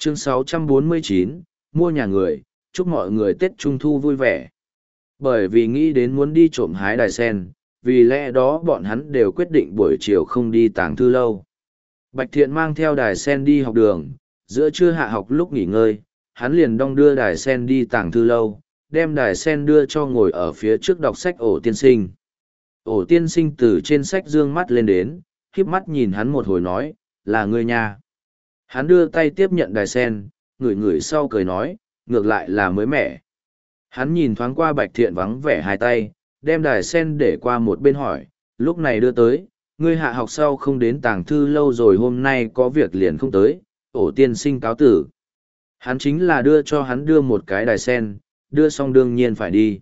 Chương 649, mua nhà người, chúc mọi người Tết Trung Thu vui vẻ. Bởi vì nghĩ đến muốn đi trộm hái đài sen, vì lẽ đó bọn hắn đều quyết định buổi chiều không đi tàng thư lâu. Bạch Thiện mang theo đài sen đi học đường, giữa trưa hạ học lúc nghỉ ngơi, hắn liền đong đưa đài sen đi tàng thư lâu, đem đài sen đưa cho ngồi ở phía trước đọc sách Ổ tiên sinh. Ổ tiên sinh từ trên sách dương mắt lên đến, khiếp mắt nhìn hắn một hồi nói, là ngươi nha. Hắn đưa tay tiếp nhận đài sen, ngửi ngửi sau cười nói, ngược lại là mới mẻ. Hắn nhìn thoáng qua Bạch Thiện vắng vẻ hai tay, đem đài sen để qua một bên hỏi, lúc này đưa tới, ngươi hạ học sau không đến tàng thư lâu rồi hôm nay có việc liền không tới, Ổ tiên sinh cáo tử. Hắn chính là đưa cho hắn đưa một cái đài sen, đưa xong đương nhiên phải đi.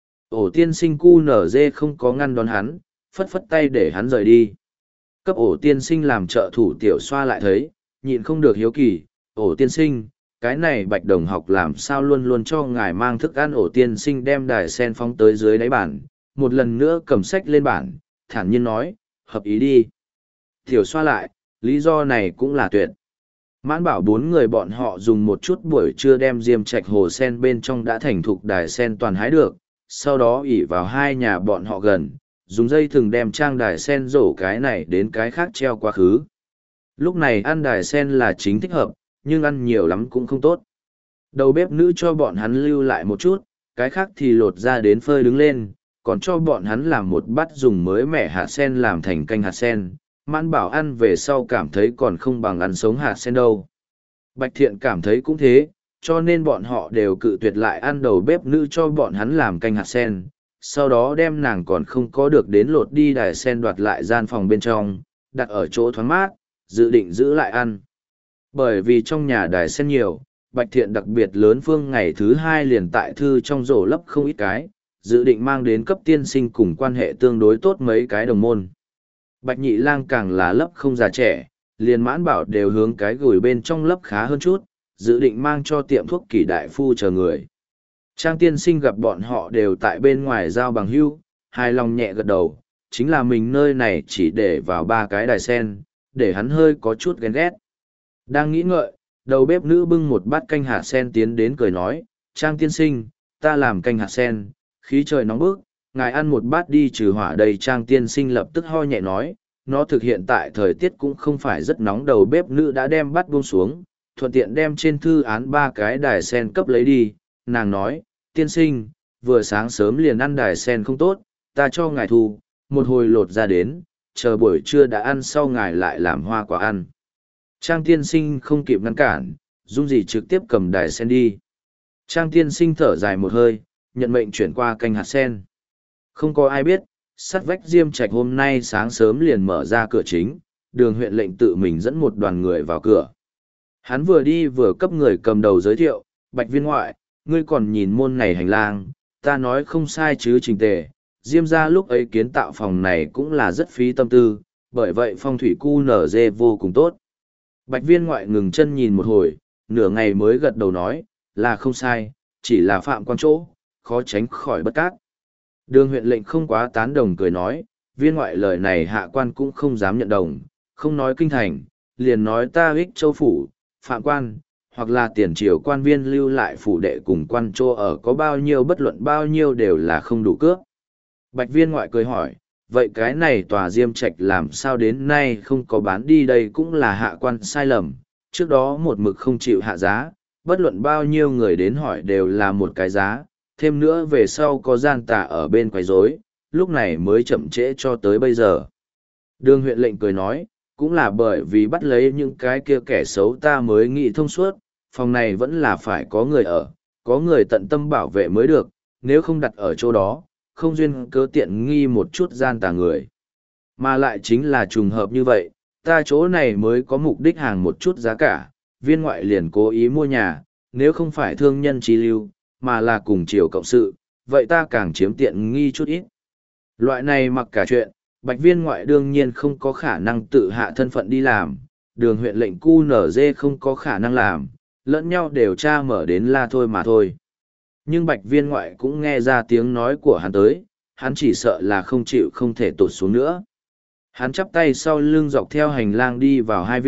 Ổ tiên sinh cu nở dê không có ngăn đón hắn, phất phất tay để hắn rời đi. Cấp ổ tiên sinh làm trợ thủ tiểu xoa lại thấy, nhịn không được hiếu kỳ, ổ tiên sinh, cái này Bạch đồng học làm sao luôn luôn cho ngài mang thức ăn. Ổ tiên sinh đem đài sen phóng tới dưới đáy bàn, một lần nữa cầm sách lên bàn, thản nhiên nói, hợp ý đi. Tiểu xoa lại, lý do này cũng là tuyệt. Mãn bảo bốn người bọn họ dùng một chút buổi trưa đem diêm trạch hồ sen bên trong đã thành thục đài sen toàn hái được, sau đó ỉ vào hai nhà bọn họ gần, dùng dây thừng đem trang đài sen rổ cái này đến cái khác treo quá khứ. Lúc này ăn đài sen là chính thích hợp, nhưng ăn nhiều lắm cũng không tốt. Đầu bếp nữ cho bọn hắn lưu lại một chút, cái khác thì lột ra đến phơi đứng lên, còn cho bọn hắn làm một bát dùng mới mẻ hạt sen làm thành canh hạt sen. Mãn bảo ăn về sau cảm thấy còn không bằng ăn sống hạt sen đâu. Bạch Thiện cảm thấy cũng thế, cho nên bọn họ đều cự tuyệt lại ăn đầu bếp nữ cho bọn hắn làm canh hạt sen, sau đó đem nàng còn không có được đến lột đi đài sen đoạt lại gian phòng bên trong, đặt ở chỗ thoáng mát, dự định giữ lại ăn. Bởi vì trong nhà đài sen nhiều, Bạch Thiện đặc biệt lớn phương ngày thứ hai liền tại thư trong rổ lấp không ít cái, dự định mang đến cấp tiên sinh cùng quan hệ tương đối tốt mấy cái đồng môn. Bạch Nhị Lang càng là lấp không già trẻ, liền Mãn Bảo đều hướng cái gửi bên trong lấp khá hơn chút, dự định mang cho tiệm thuốc Kỷ đại phu chờ người. Trang tiên sinh gặp bọn họ đều tại bên ngoài giao bằng hưu, hài lòng nhẹ gật đầu, chính là mình nơi này chỉ để vào 3 cái đài sen, để hắn hơi có chút ghen ghét. Đang nghĩ ngợi, đầu bếp nữ bưng một bát canh hạt sen tiến đến cười nói, Trang tiên sinh, ta làm canh hạt sen, khí trời nóng bức, ngài ăn một bát đi trừ hỏa. Đầy Trang tiên sinh lập tức ho nhẹ nói, nó thực hiện tại thời tiết cũng không phải rất nóng. Đầu bếp nữ đã đem bát buông xuống, thuận tiện đem trên thư án 3 cái đài sen cấp lấy đi, nàng nói, tiên sinh, vừa sáng sớm liền ăn đài sen không tốt, ta cho ngài thu, một hồi lột ra đến, chờ buổi trưa đã ăn sau ngài lại làm hoa quả ăn. Trang tiên sinh không kịp ngăn cản, Dung Dì trực tiếp cầm đài sen đi. Trang tiên sinh thở dài một hơi, nhận mệnh chuyển qua canh hạt sen. Không có ai biết, sắt vách Diêm Trạch hôm nay sáng sớm liền mở ra cửa chính, Đường huyện lệnh tự mình dẫn một đoàn người vào cửa. Hắn vừa đi vừa cấp người cầm đầu giới thiệu, Bạch viên ngoại, ngươi còn nhìn môn này hành lang, ta nói không sai chứ trình tề. Diêm ra lúc ấy kiến tạo phòng này cũng là rất phí tâm tư, bởi vậy phong thủy cu nở dê vô cùng tốt. Bạch viên ngoại ngừng chân nhìn một hồi, nửa ngày mới gật đầu nói, là không sai, chỉ là phạm quan chỗ, khó tránh khỏi bất cát. Đường huyện lệnh không quá tán đồng cười nói, viên ngoại lời này hạ quan cũng không dám nhận đồng, không nói kinh thành, liền nói ta Ích Châu phủ, phạm quan, hoặc là tiền triều quan viên lưu lại phủ đệ cùng quan chỗ ở có bao nhiêu bất luận bao nhiêu đều là không đủ cướp. Bạch viên ngoại cười hỏi, vậy cái này tòa Diêm Trạch làm sao đến nay không có bán đi? Đây cũng là hạ quan sai lầm, trước đó một mực không chịu hạ giá, bất luận bao nhiêu người đến hỏi đều là một cái giá, thêm nữa về sau có gian tà ở bên quấy rối, lúc này mới chậm trễ cho tới bây giờ. Đường huyện lệnh cười nói, cũng là bởi vì bắt lấy những cái kia kẻ xấu ta mới nghĩ thông suốt, phòng này vẫn là phải có người ở, có người tận tâm bảo vệ mới được, nếu không đặt ở chỗ đó, không duyên cớ tiện nghi một chút gian tà người. Mà lại chính là trùng hợp như vậy, ta chỗ này mới có mục đích hàng một chút giá cả, viên ngoại liền cố ý mua nhà, nếu không phải thương nhân chi lưu, mà là cùng chiều cộng sự, vậy ta càng chiếm tiện nghi chút ít. Loại này mặc cả chuyện, Bạch viên ngoại đương nhiên không có khả năng tự hạ thân phận đi làm, đường huyện lệnh cu nở dê không có khả năng làm, lẫn nhau đều tra mở đến la thôi mà thôi. Nhưng Bạch viên ngoại cũng nghe ra tiếng nói của hắn tới, hắn chỉ sợ là không chịu không thể tụt xuống nữa. Hắn chắp tay sau lưng dọc theo hành lang đi vào hai viện,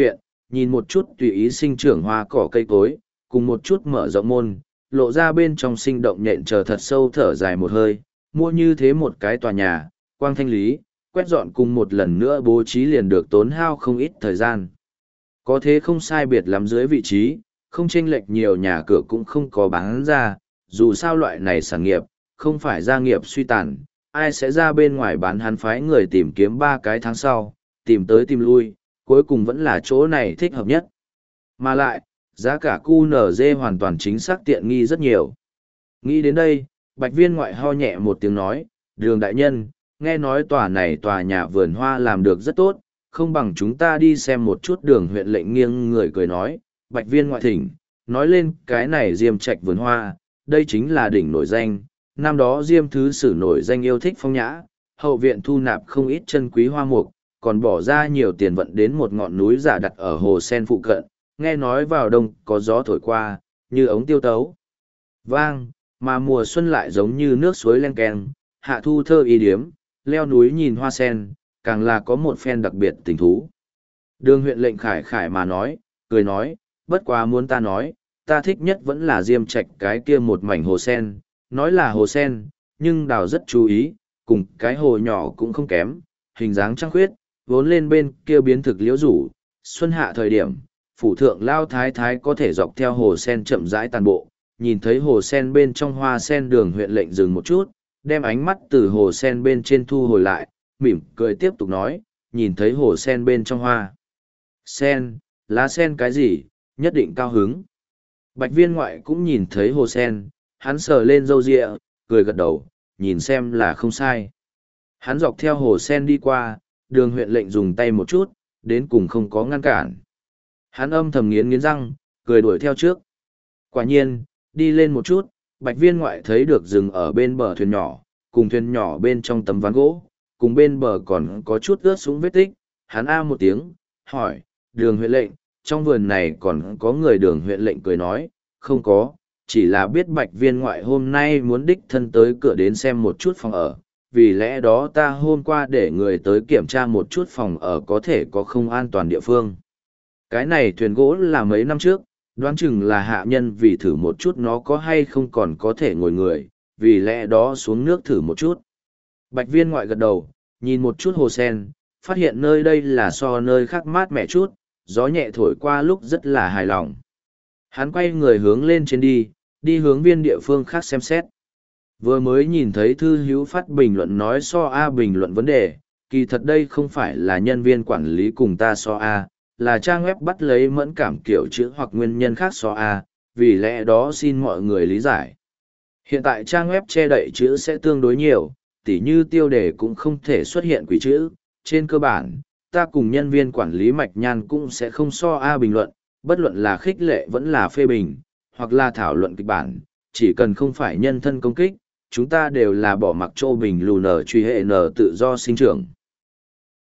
nhìn một chút tùy ý sinh trưởng hoa cỏ cây cối, cùng một chút mở rộng môn, lộ ra bên trong sinh động nhện chờ thật sâu thở dài một hơi, mua như thế một cái tòa nhà, quang thanh lý, quét dọn cùng một lần nữa bố trí liền được tốn hao không ít thời gian. Có thế không sai biệt lắm dưới vị trí, không chênh lệch nhiều nhà cửa cũng không có bán ra, dù sao loại này sản nghiệp, không phải gia nghiệp suy tàn, ai sẽ ra bên ngoài bán hắn phái người tìm kiếm 3 cái tháng sau, tìm tới tìm lui, cuối cùng vẫn là chỗ này thích hợp nhất. Mà lại, giá cả QNZ hoàn toàn chính xác tiện nghi rất nhiều. Nghĩ đến đây, Bạch Viên ngoại ho nhẹ một tiếng nói, Đường đại nhân, nghe nói tòa này tòa nhà vườn hoa làm được rất tốt, không bằng chúng ta đi xem một chút. Đường huyện lệnh nghiêng người cười nói, Bạch Viên ngoại thỉnh, nói lên cái này Diêm Trạch vườn hoa, đây chính là đỉnh nổi danh, năm đó Diêm Thứ Sử nổi danh yêu thích phong nhã, hậu viện thu nạp không ít chân quý hoa mục, còn bỏ ra nhiều tiền vận đến một ngọn núi giả đặt ở hồ sen phụ cận, nghe nói vào đông có gió thổi qua, như ống tiêu tấu. Vang, mà mùa xuân lại giống như nước suối len keng, hạ thu thơ y điếm, leo núi nhìn hoa sen, càng là có một phen đặc biệt tình thú. Đường huyện lệnh khải khải mà nói, cười nói, bất quá muốn ta nói, ta thích nhất vẫn là Diêm Trạch cái kia một mảnh hồ sen, nói là hồ sen, nhưng đào rất chú ý, cùng cái hồ nhỏ cũng không kém, hình dáng trăng khuyết, vốn lên bên kia biến thực liễu rủ, xuân hạ thời điểm, phủ thượng lao thái thái có thể dọc theo hồ sen chậm rãi tàn bộ, nhìn thấy hồ sen bên trong hoa sen. Đường huyện lệnh dừng một chút, đem ánh mắt từ hồ sen bên trên thu hồi lại, mỉm cười tiếp tục nói, nhìn thấy hồ sen bên trong hoa sen, lá sen cái gì, nhất định cao hứng. Bạch Viên ngoại cũng nhìn thấy hồ sen, hắn sờ lên râu ria, cười gật đầu, nhìn xem là không sai. Hắn dọc theo hồ sen đi qua, đường huyện lệnh dùng tay một chút, đến cùng không có ngăn cản. Hắn âm thầm nghiến nghiến răng, cười đuổi theo trước. Quả nhiên, đi lên một chút, Bạch Viên ngoại thấy được dừng ở bên bờ thuyền nhỏ, cùng thuyền nhỏ bên trong tấm ván gỗ, cùng bên bờ còn có chút ướt sũng vết tích. Hắn a một tiếng, hỏi, đường huyện lệnh, trong vườn này còn có người? Đường huyện lệnh cười nói, không có, chỉ là biết Bạch Viên ngoại hôm nay muốn đích thân tới cửa đến xem một chút phòng ở, vì lẽ đó ta hôm qua để người tới kiểm tra một chút phòng ở có thể có không an toàn địa phương. Cái này thuyền gỗ là mấy năm trước, đoán chừng là hạ nhân vì thử một chút nó có hay không còn có thể ngồi người, vì lẽ đó xuống nước thử một chút. Bạch Viên ngoại gật đầu, nhìn một chút hồ sen, phát hiện nơi đây là so nơi khác mát mẻ chút, gió nhẹ thổi qua lúc rất là hài lòng. Hắn quay người hướng lên trên đi hướng viên địa phương khác xem xét. Vừa mới nhìn thấy thư hữu phát bình luận nói so A bình luận vấn đề, kỳ thật đây không phải là nhân viên quản lý cùng ta so A, là trang web bắt lấy mẫn cảm kiểu chữ hoặc nguyên nhân khác so A, vì lẽ đó xin mọi người lý giải. Hiện tại trang web che đậy chữ sẽ tương đối nhiều, tỉ như tiêu đề cũng không thể xuất hiện quỷ chữ. Trên cơ bản, ta cùng nhân viên quản lý Mạch Nhan cũng sẽ không so A bình luận, bất luận là khích lệ vẫn là phê bình, hoặc là thảo luận kịch bản, chỉ cần không phải nhân thân công kích, chúng ta đều là bỏ mặc cho bình lù nở truy hệ nở tự do sinh trưởng.